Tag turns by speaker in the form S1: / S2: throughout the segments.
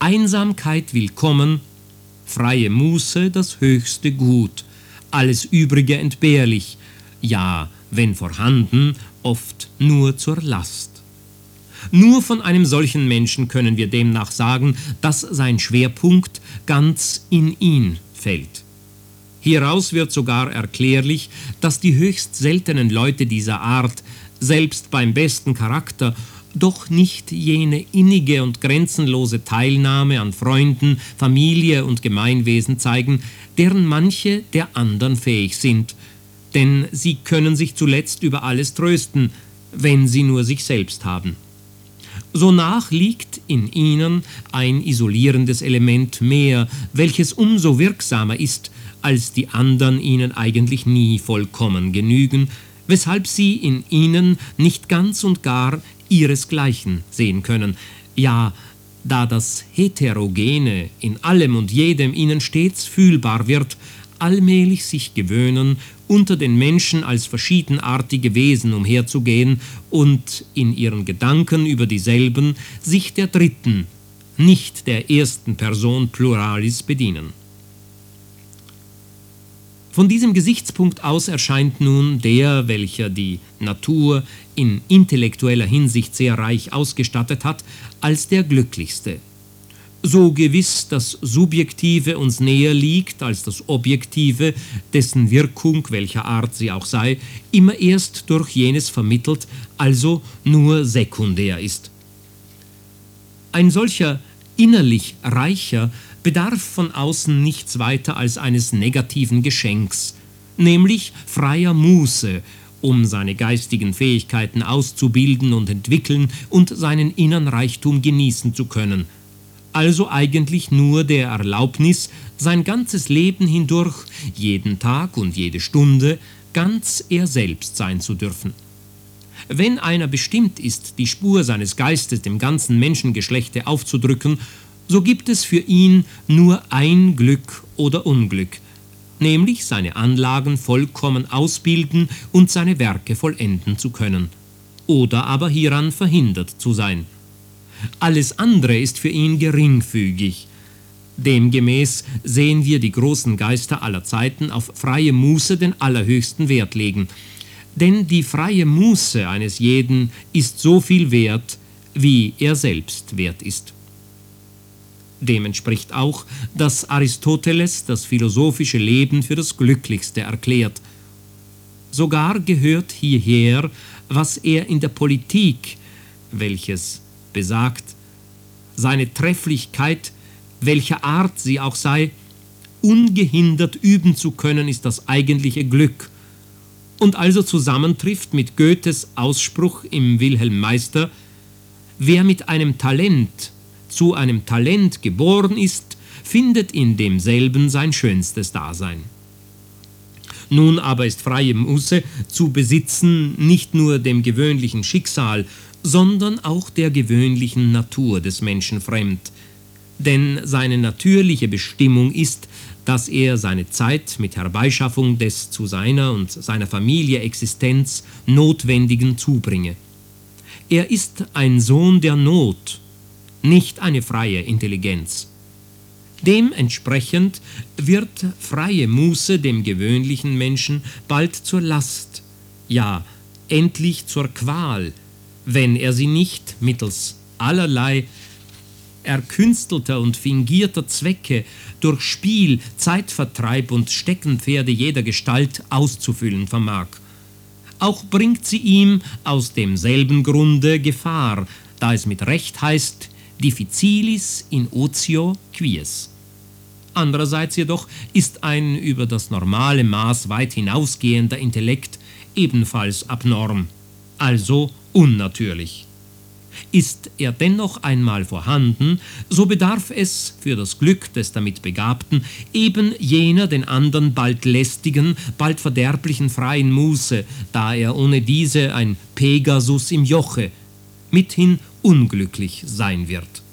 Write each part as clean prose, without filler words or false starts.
S1: Einsamkeit willkommen, freie Muße das höchste Gut, alles Übrige entbehrlich, ja, wenn vorhanden, oft nur zur Last. Nur von einem solchen Menschen können wir demnach sagen, dass sein Schwerpunkt ganz in ihn fällt. Hieraus wird sogar erklärlich, dass die höchst seltenen Leute dieser Art, selbst beim besten Charakter, doch nicht jene innige und grenzenlose Teilnahme an Freunden, Familie und Gemeinwesen zeigen, deren manche der andern fähig sind, denn sie können sich zuletzt über alles trösten, wenn sie nur sich selbst haben. Sonach liegt in ihnen ein isolierendes Element mehr, welches umso wirksamer ist, als die andern ihnen eigentlich nie vollkommen genügen, weshalb sie in ihnen nicht ganz und gar ihresgleichen sehen können. Ja, da das Heterogene in allem und jedem ihnen stets fühlbar wird, allmählich sich gewöhnen, unter den Menschen als verschiedenartige Wesen umherzugehen und in ihren Gedanken über dieselben sich der dritten, nicht der ersten Person Pluralis bedienen. Von diesem Gesichtspunkt aus erscheint nun der, welcher die Natur in intellektueller Hinsicht sehr reich ausgestattet hat, als der glücklichste. So gewiss das Subjektive uns näher liegt als das Objektive, dessen Wirkung, welcher Art sie auch sei, immer erst durch jenes vermittelt, also nur sekundär ist. Ein solcher innerlich Reicher bedarf von außen nichts weiter als eines negativen Geschenks, nämlich freier Muße, um seine geistigen Fähigkeiten auszubilden und entwickeln und seinen inneren Reichtum genießen zu können. Also eigentlich nur der Erlaubnis, sein ganzes Leben hindurch, jeden Tag und jede Stunde, ganz er selbst sein zu dürfen. Wenn einer bestimmt ist, die Spur seines Geistes dem ganzen Menschengeschlechte aufzudrücken, so gibt es für ihn nur ein Glück oder Unglück, nämlich seine Anlagen vollkommen ausbilden und seine Werke vollenden zu können, oder aber hieran verhindert zu sein. Alles andere ist für ihn geringfügig. Demgemäß sehen wir die großen Geister aller Zeiten auf freie Muße den allerhöchsten Wert legen, denn die freie Muße eines jeden ist so viel wert, wie er selbst wert ist. Dem entspricht auch, dass Aristoteles das philosophische Leben für das Glücklichste erklärt. Sogar gehört hierher, was er in der Politik, welches besagt, seine Trefflichkeit, welcher Art sie auch sei, ungehindert üben zu können, ist das eigentliche Glück, und also zusammentrifft mit Goethes Ausspruch im Wilhelm Meister: Wer mit einem Talent zu einem Talent geboren ist, findet in demselben sein schönstes Dasein. Nun aber ist freie Muße zu besitzen nicht nur dem gewöhnlichen Schicksal, sondern auch der gewöhnlichen Natur des Menschen fremd. Denn seine natürliche Bestimmung ist, dass er seine Zeit mit Herbeischaffung des zu seiner und seiner Familie Existenz Notwendigen zubringe. Er ist ein Sohn der Not, nicht eine freie Intelligenz. Dementsprechend wird freie Muße dem gewöhnlichen Menschen bald zur Last, ja, endlich zur Qual, wenn er sie nicht mittels allerlei erkünstelter und fingierter Zwecke durch Spiel, Zeitvertreib und Steckenpferde jeder Gestalt auszufüllen vermag. Auch bringt sie ihm aus demselben Grunde Gefahr, da es mit Recht heißt, difficilis in otio quies. Andererseits jedoch ist ein über das normale Maß weit hinausgehender Intellekt ebenfalls abnorm, also unnatürlich. Ist er dennoch einmal vorhanden, so bedarf es für das Glück des damit Begabten eben jener den andern bald lästigen, bald verderblichen freien Muße, da er ohne diese ein Pegasus im Joche, mithin unglücklich sein wird.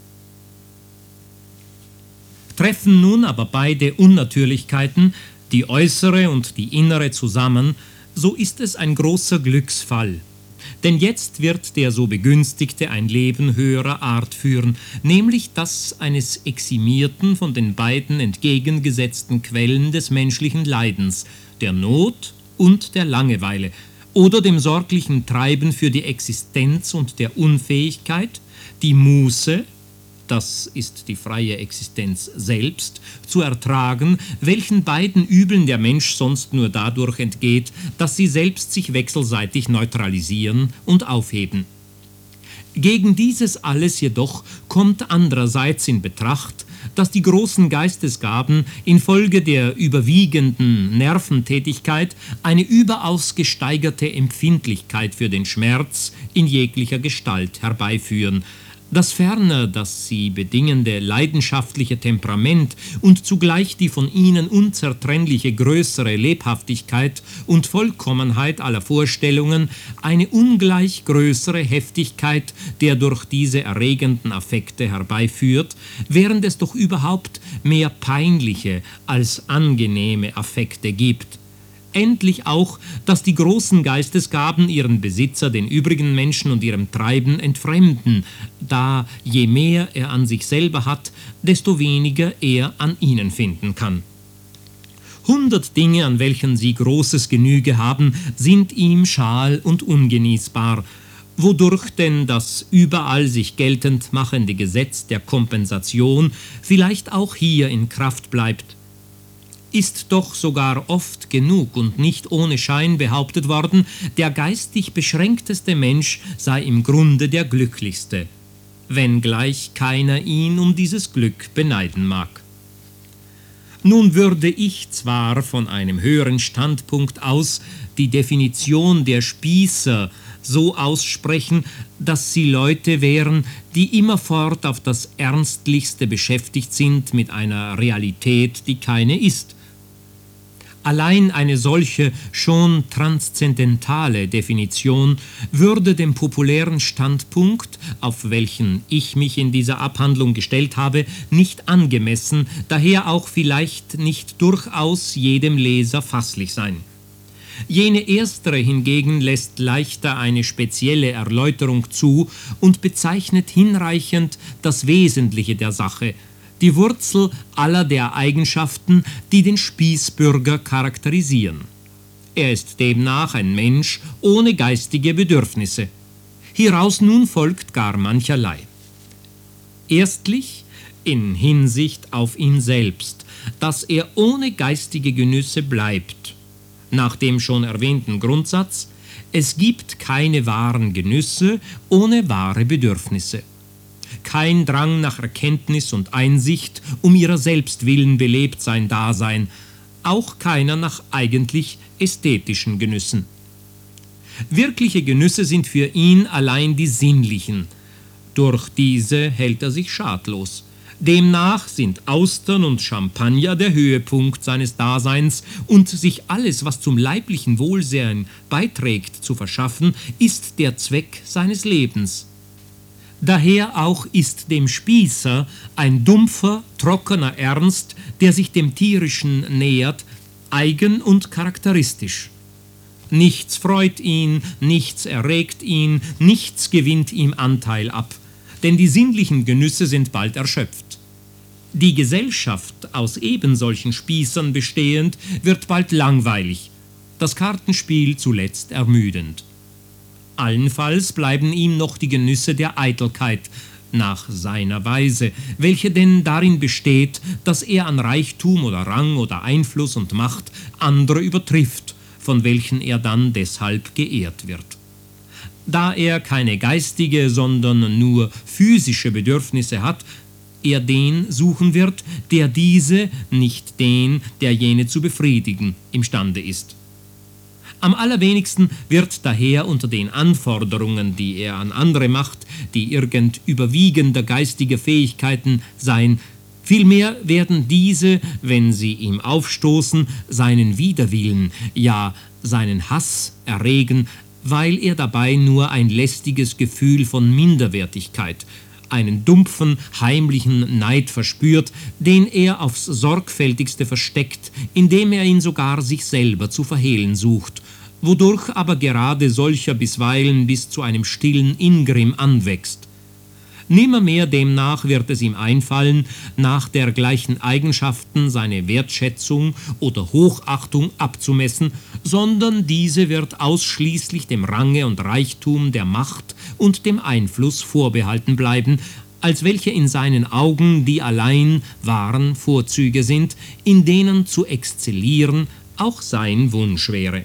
S1: Treffen nun aber beide Unnatürlichkeiten, die äußere und die innere, zusammen, so ist es ein großer Glücksfall. Denn jetzt wird der so Begünstigte ein Leben höherer Art führen, nämlich das eines Eximierten von den beiden entgegengesetzten Quellen des menschlichen Leidens, der Not und der Langeweile, oder dem sorglichen Treiben für die Existenz und der Unfähigkeit, die Muße, das ist die freie Existenz selbst, zu ertragen, welchen beiden Übeln der Mensch sonst nur dadurch entgeht, dass sie selbst sich wechselseitig neutralisieren und aufheben. Gegen dieses alles jedoch kommt andererseits in Betracht, dass die großen Geistesgaben infolge der überwiegenden Nerventätigkeit eine überaus gesteigerte Empfindlichkeit für den Schmerz in jeglicher Gestalt herbeiführen, dass ferner das sie bedingende leidenschaftliche Temperament und zugleich die von ihnen unzertrennliche größere Lebhaftigkeit und Vollkommenheit aller Vorstellungen eine ungleich größere Heftigkeit der durch diese erregenden Affekte herbeiführt, während es doch überhaupt mehr peinliche als angenehme Affekte gibt. Endlich auch, dass die großen Geistesgaben ihren Besitzer den übrigen Menschen und ihrem Treiben entfremden, da je mehr er an sich selber hat, desto weniger er an ihnen finden kann. 100 Dinge, an welchen sie großes Genüge haben, sind ihm schal und ungenießbar, wodurch denn das überall sich geltend machende Gesetz der Kompensation vielleicht auch hier in Kraft bleibt. Ist doch sogar oft genug und nicht ohne Schein behauptet worden, der geistig beschränkteste Mensch sei im Grunde der glücklichste, wenngleich keiner ihn um dieses Glück beneiden mag. Nun würde ich zwar von einem höheren Standpunkt aus die Definition der Spießer so aussprechen, dass sie Leute wären, die immerfort auf das Ernstlichste beschäftigt sind mit einer Realität, die keine ist. Allein eine solche schon transzendentale Definition würde dem populären Standpunkt, auf welchen ich mich in dieser Abhandlung gestellt habe, nicht angemessen, daher auch vielleicht nicht durchaus jedem Leser fasslich sein. Jene erstere hingegen lässt leichter eine spezielle Erläuterung zu und bezeichnet hinreichend das Wesentliche der Sache, die Wurzel aller der Eigenschaften, die den Spießbürger charakterisieren. Er ist demnach ein Mensch ohne geistige Bedürfnisse. Hieraus nun folgt gar mancherlei. Erstlich in Hinsicht auf ihn selbst, dass er ohne geistige Genüsse bleibt. Nach dem schon erwähnten Grundsatz, es gibt keine wahren Genüsse ohne wahre Bedürfnisse. Kein Drang nach Erkenntnis und Einsicht um ihrer selbst willen belebt sein Dasein, auch keiner nach eigentlich ästhetischen Genüssen. Wirkliche Genüsse sind für ihn allein die sinnlichen. Durch diese hält er sich schadlos. Demnach sind Austern und Champagner der Höhepunkt seines Daseins und sich alles, was zum leiblichen Wohlsein beiträgt, zu verschaffen, ist der Zweck seines Lebens. Daher auch ist dem Spießer ein dumpfer, trockener Ernst, der sich dem Tierischen nähert, eigen und charakteristisch. Nichts freut ihn, nichts erregt ihn, nichts gewinnt ihm Anteil ab, denn die sinnlichen Genüsse sind bald erschöpft. Die Gesellschaft, aus ebensolchen Spießern bestehend, wird bald langweilig, das Kartenspiel zuletzt ermüdend. Allenfalls bleiben ihm noch die Genüsse der Eitelkeit, nach seiner Weise, welche denn darin besteht, dass er an Reichtum oder Rang oder Einfluss und Macht andere übertrifft, von welchen er dann deshalb geehrt wird. Da er keine geistige, sondern nur physische Bedürfnisse hat, er den suchen wird, der diese, nicht den, der jene zu befriedigen, imstande ist. Am allerwenigsten wird daher unter den Anforderungen, die er an andere macht, die irgend überwiegender geistiger Fähigkeiten sein, vielmehr werden diese, wenn sie ihm aufstoßen, seinen Widerwillen, ja seinen Hass erregen, weil er dabei nur ein lästiges Gefühl von Minderwertigkeit, einen dumpfen, heimlichen Neid verspürt, den er aufs Sorgfältigste versteckt, indem er ihn sogar sich selber zu verhehlen sucht, wodurch aber gerade solcher bisweilen bis zu einem stillen Ingrimm anwächst. Nimmermehr demnach wird es ihm einfallen, nach dergleichen Eigenschaften seine Wertschätzung oder Hochachtung abzumessen, sondern diese wird ausschließlich dem Range und Reichtum der Macht und dem Einfluss vorbehalten bleiben, als welche in seinen Augen die allein wahren Vorzüge sind, in denen zu exzellieren auch sein Wunsch wäre.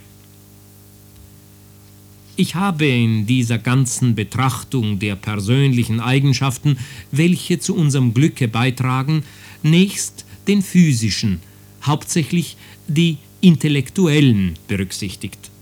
S1: Ich habe in dieser ganzen Betrachtung der persönlichen Eigenschaften, welche zu unserem Glücke beitragen, nächst den physischen, hauptsächlich die intellektuellen berücksichtigt.